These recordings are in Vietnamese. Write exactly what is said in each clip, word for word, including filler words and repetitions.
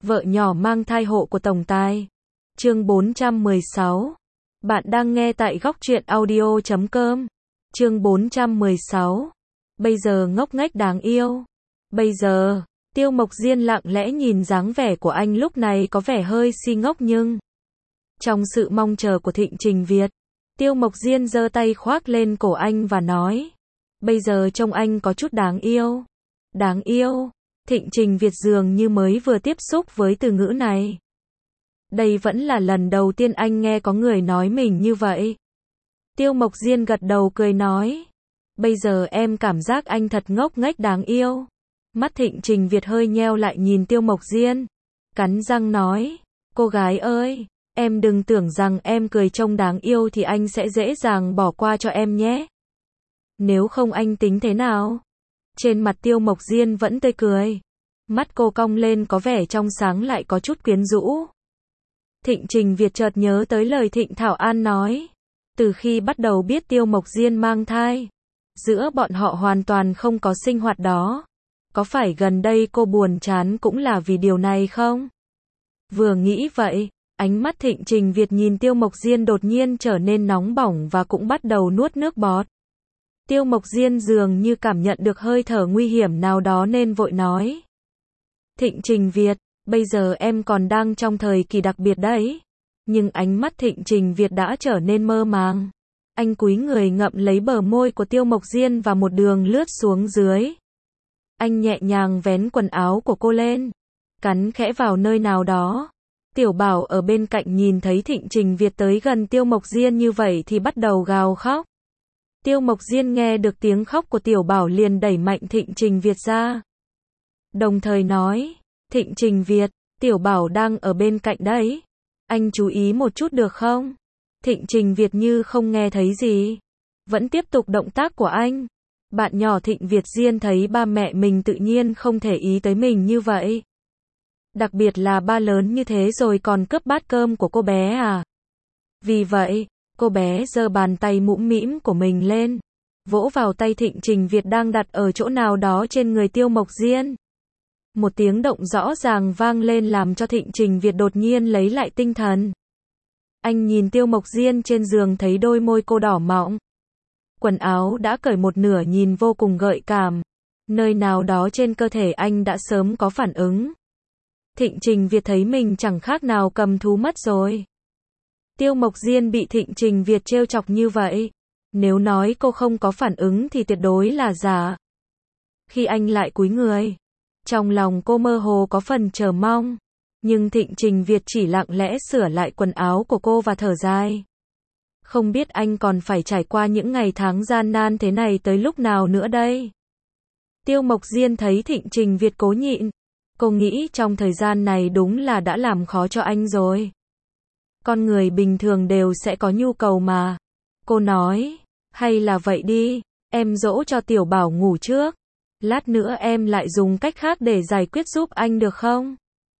Vợ nhỏ mang thai hộ của tổng tài. Chương bốn trăm mười sáu. Bạn đang nghe tại góc truyện audio chấm com. Chương bốn trăm mười sáu. Bây giờ ngốc nghếch đáng yêu. Bây giờ, Tiêu Mộc Diên lặng lẽ nhìn dáng vẻ của anh lúc này có vẻ hơi si ngốc nhưng trong sự mong chờ của Thịnh Trình Việt, Tiêu Mộc Diên giơ tay khoác lên cổ anh và nói, bây giờ trông anh có chút đáng yêu. Đáng yêu. Thịnh Trình Việt dường như mới vừa tiếp xúc với từ ngữ này. Đây vẫn là lần đầu tiên anh nghe có người nói mình như vậy. Tiêu Mộc Diên gật đầu cười nói, bây giờ em cảm giác anh thật ngốc nghếch đáng yêu. Mắt Thịnh Trình Việt hơi nheo lại nhìn Tiêu Mộc Diên, cắn răng nói, cô gái ơi, em đừng tưởng rằng em cười trông đáng yêu thì anh sẽ dễ dàng bỏ qua cho em nhé. Nếu không anh tính thế nào? Trên mặt Tiêu Mộc Diên vẫn tươi cười. Mắt cô cong lên có vẻ trong sáng lại có chút quyến rũ. Thịnh Trình Việt chợt nhớ tới lời Thịnh Thảo An nói. Từ khi bắt đầu biết Tiêu Mộc Diên mang thai, giữa bọn họ hoàn toàn không có sinh hoạt đó. Có phải gần đây cô buồn chán cũng là vì điều này không? Vừa nghĩ vậy, ánh mắt Thịnh Trình Việt nhìn Tiêu Mộc Diên đột nhiên trở nên nóng bỏng và cũng bắt đầu nuốt nước bọt. Tiêu Mộc Diên dường như cảm nhận được hơi thở nguy hiểm nào đó nên vội nói. Thịnh Trình Việt, bây giờ em còn đang trong thời kỳ đặc biệt đấy. Nhưng ánh mắt Thịnh Trình Việt đã trở nên mơ màng. Anh cúi người ngậm lấy bờ môi của Tiêu Mộc Diên và một đường lướt xuống dưới. Anh nhẹ nhàng vén quần áo của cô lên, cắn khẽ vào nơi nào đó. Tiểu Bảo ở bên cạnh nhìn thấy Thịnh Trình Việt tới gần Tiêu Mộc Diên như vậy thì bắt đầu gào khóc. Tiêu Mộc Diên nghe được tiếng khóc của Tiểu Bảo liền đẩy mạnh Thịnh Trình Việt ra. Đồng thời nói, Thịnh Trình Việt, Tiểu Bảo đang ở bên cạnh đấy. Anh chú ý một chút được không? Thịnh Trình Việt như không nghe thấy gì. Vẫn tiếp tục động tác của anh. Bạn nhỏ Thịnh Việt Diên thấy ba mẹ mình tự nhiên không thể ý tới mình như vậy. Đặc biệt là ba lớn như thế rồi còn cướp bát cơm của cô bé à. Vì vậy, cô bé giơ bàn tay mũm mĩm của mình lên, vỗ vào tay Thịnh Trình Việt đang đặt ở chỗ nào đó trên người Tiêu Mộc Diên. Một tiếng động rõ ràng vang lên làm cho Thịnh Trình Việt đột nhiên lấy lại tinh thần. Anh nhìn Tiêu Mộc Diên trên giường thấy đôi môi cô đỏ mọng. Quần áo đã cởi một nửa nhìn vô cùng gợi cảm. Nơi nào đó trên cơ thể anh đã sớm có phản ứng. Thịnh Trình Việt thấy mình chẳng khác nào cầm thú mất rồi. Tiêu Mộc Diên bị Thịnh Trình Việt trêu chọc như vậy. Nếu nói cô không có phản ứng thì tuyệt đối là giả. Khi anh lại cúi người, trong lòng cô mơ hồ có phần chờ mong. Nhưng Thịnh Trình Việt chỉ lặng lẽ sửa lại quần áo của cô và thở dài. Không biết anh còn phải trải qua những ngày tháng gian nan thế này tới lúc nào nữa đây. Tiêu Mộc Diên thấy Thịnh Trình Việt cố nhịn. Cô nghĩ trong thời gian này đúng là đã làm khó cho anh rồi. Con người bình thường đều sẽ có nhu cầu mà. Cô nói, hay là vậy đi, em dỗ cho Tiểu Bảo ngủ trước. Lát nữa em lại dùng cách khác để giải quyết giúp anh được không?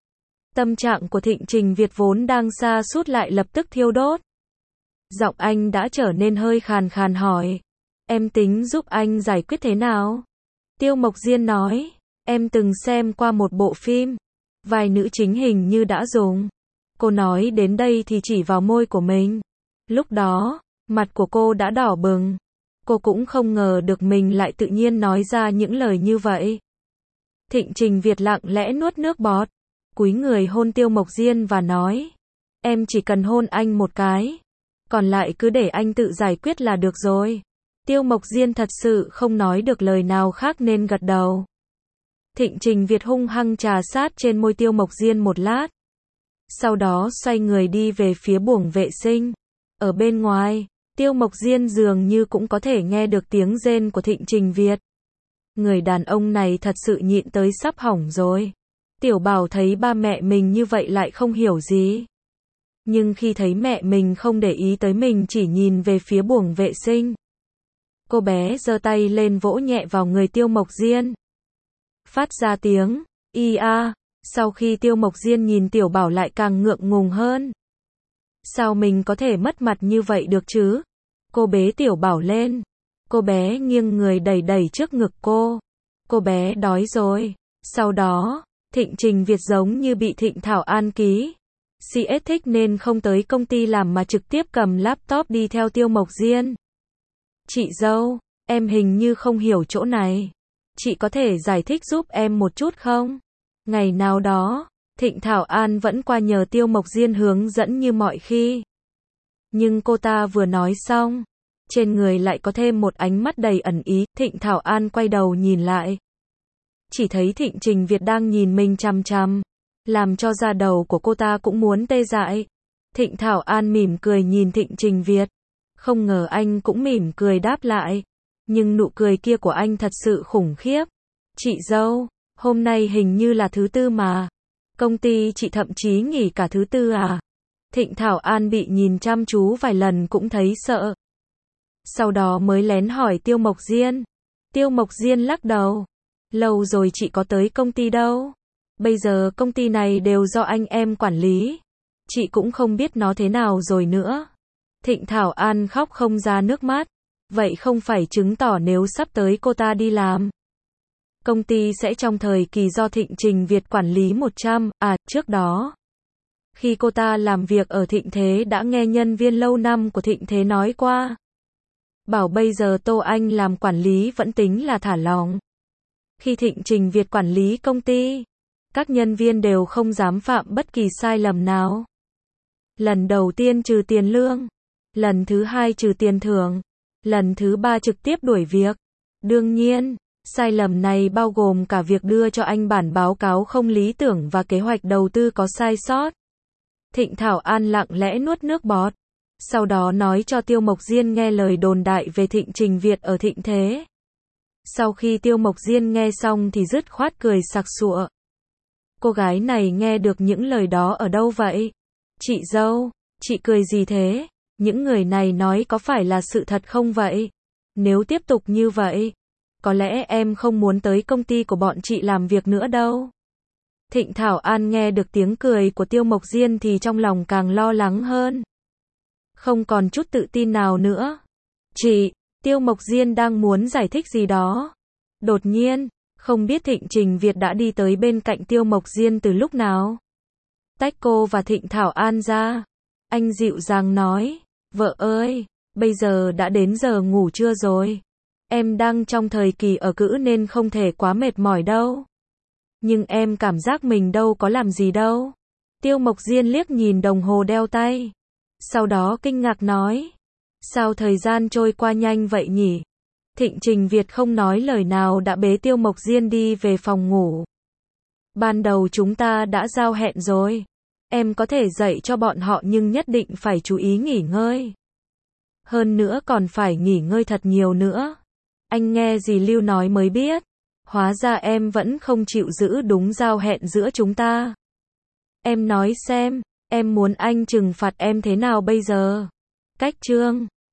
Tâm trạng của Thịnh Trình Việt vốn đang sa sút lại lập tức thiêu đốt. Giọng anh đã trở nên hơi khàn khàn hỏi. Em tính giúp anh giải quyết thế nào? Tiêu Mộc Diên nói, em từng xem qua một bộ phim. Vài nữ chính hình như đã dùng. Cô nói đến đây thì chỉ vào môi của mình. Lúc đó, mặt của cô đã đỏ bừng. Cô cũng không ngờ được mình lại tự nhiên nói ra những lời như vậy. Thịnh Trình Việt lặng lẽ nuốt nước bọt, cúi người hôn Tiêu Mộc Diên và nói, em chỉ cần hôn anh một cái, còn lại cứ để anh tự giải quyết là được rồi. Tiêu Mộc Diên thật sự không nói được lời nào khác nên gật đầu. Thịnh Trình Việt hung hăng trà sát trên môi Tiêu Mộc Diên một lát. Sau đó xoay người đi về phía buồng vệ sinh. Ở bên ngoài, Tiêu Mộc Diên dường như cũng có thể nghe được tiếng rên của Thịnh Trình Việt. Người đàn ông này thật sự nhịn tới sắp hỏng rồi. Tiểu Bảo thấy ba mẹ mình như vậy lại không hiểu gì. Nhưng khi thấy mẹ mình không để ý tới mình chỉ nhìn về phía buồng vệ sinh, cô bé giơ tay lên vỗ nhẹ vào người Tiêu Mộc Diên. Phát ra tiếng, y a. Sau khi Tiêu Mộc Diên nhìn Tiểu Bảo lại càng ngượng ngùng hơn. Sao mình có thể mất mặt như vậy được chứ? Cô bế Tiểu Bảo lên. Cô bé nghiêng người đẩy đẩy trước ngực cô. Cô bé đói rồi. Sau đó, Thịnh Trình Việt giống như bị Thịnh Thảo An ký xê ét thích nên không tới công ty làm mà trực tiếp cầm laptop đi theo Tiêu Mộc Diên. Chị dâu, em hình như không hiểu chỗ này. Chị có thể giải thích giúp em một chút không? Ngày nào đó, Thịnh Thảo An vẫn qua nhờ Tiêu Mộc Diên hướng dẫn như mọi khi. Nhưng cô ta vừa nói xong, trên người lại có thêm một ánh mắt đầy ẩn ý. Thịnh Thảo An quay đầu nhìn lại, chỉ thấy Thịnh Trình Việt đang nhìn mình chằm chằm, làm cho da đầu của cô ta cũng muốn tê dại. Thịnh Thảo An mỉm cười nhìn Thịnh Trình Việt, không ngờ anh cũng mỉm cười đáp lại, nhưng nụ cười kia của anh thật sự khủng khiếp. Chị dâu, hôm nay hình như là thứ tư mà, công ty chị thậm chí nghỉ cả thứ tư à? Thịnh Thảo An bị nhìn chăm chú vài lần cũng thấy sợ, sau đó mới lén hỏi Tiêu Mộc Diên. Tiêu Mộc Diên lắc đầu, lâu rồi chị có tới công ty đâu, bây giờ công ty này đều do anh em quản lý, chị cũng không biết nó thế nào rồi nữa. Thịnh Thảo An khóc không ra nước mắt, vậy không phải chứng tỏ nếu sắp tới cô ta đi làm, công ty sẽ trong thời kỳ do Thịnh Trình Việt quản lý một trăm, à, trước đó, khi cô ta làm việc ở Thịnh Thế đã nghe nhân viên lâu năm của Thịnh Thế nói qua, bảo bây giờ Tô Anh làm quản lý vẫn tính là thả lỏng. Khi Thịnh Trình Việt quản lý công ty, các nhân viên đều không dám phạm bất kỳ sai lầm nào. Lần đầu tiên trừ tiền lương, lần thứ hai trừ tiền thưởng, lần thứ ba trực tiếp đuổi việc. Đương nhiên, sai lầm này bao gồm cả việc đưa cho anh bản báo cáo không lý tưởng và kế hoạch đầu tư có sai sót. Thịnh Thảo An lặng lẽ nuốt nước bọt, sau đó nói cho Tiêu Mộc Diên nghe lời đồn đại về Thịnh Trình Việt ở Thịnh Thế. Sau khi Tiêu Mộc Diên nghe xong thì dứt khoát cười sặc sụa. Cô gái này nghe được những lời đó ở đâu vậy? Chị dâu, chị cười gì thế? Những người này nói có phải là sự thật không vậy? Nếu tiếp tục như vậy, có lẽ em không muốn tới công ty của bọn chị làm việc nữa đâu. Thịnh Thảo An nghe được tiếng cười của Tiêu Mộc Diên thì trong lòng càng lo lắng hơn, không còn chút tự tin nào nữa. Chị, Tiêu Mộc Diên đang muốn giải thích gì đó. Đột nhiên, không biết Thịnh Trình Việt đã đi tới bên cạnh Tiêu Mộc Diên từ lúc nào. Tách cô và Thịnh Thảo An ra, anh dịu dàng nói, vợ ơi, bây giờ đã đến giờ ngủ trưa rồi. Em đang trong thời kỳ ở cữ nên không thể quá mệt mỏi đâu. Nhưng em cảm giác mình đâu có làm gì đâu. Tiêu Mộc Diên liếc nhìn đồng hồ đeo tay, sau đó kinh ngạc nói, sao thời gian trôi qua nhanh vậy nhỉ? Thịnh Trình Việt không nói lời nào đã bế Tiêu Mộc Diên đi về phòng ngủ. Ban đầu chúng ta đã giao hẹn rồi. Em có thể dạy cho bọn họ nhưng nhất định phải chú ý nghỉ ngơi. Hơn nữa còn phải nghỉ ngơi thật nhiều nữa. Anh nghe dì Lưu nói mới biết. Hóa ra em vẫn không chịu giữ đúng giao hẹn giữa chúng ta. Em nói xem, em muốn anh trừng phạt em thế nào bây giờ? Cách chương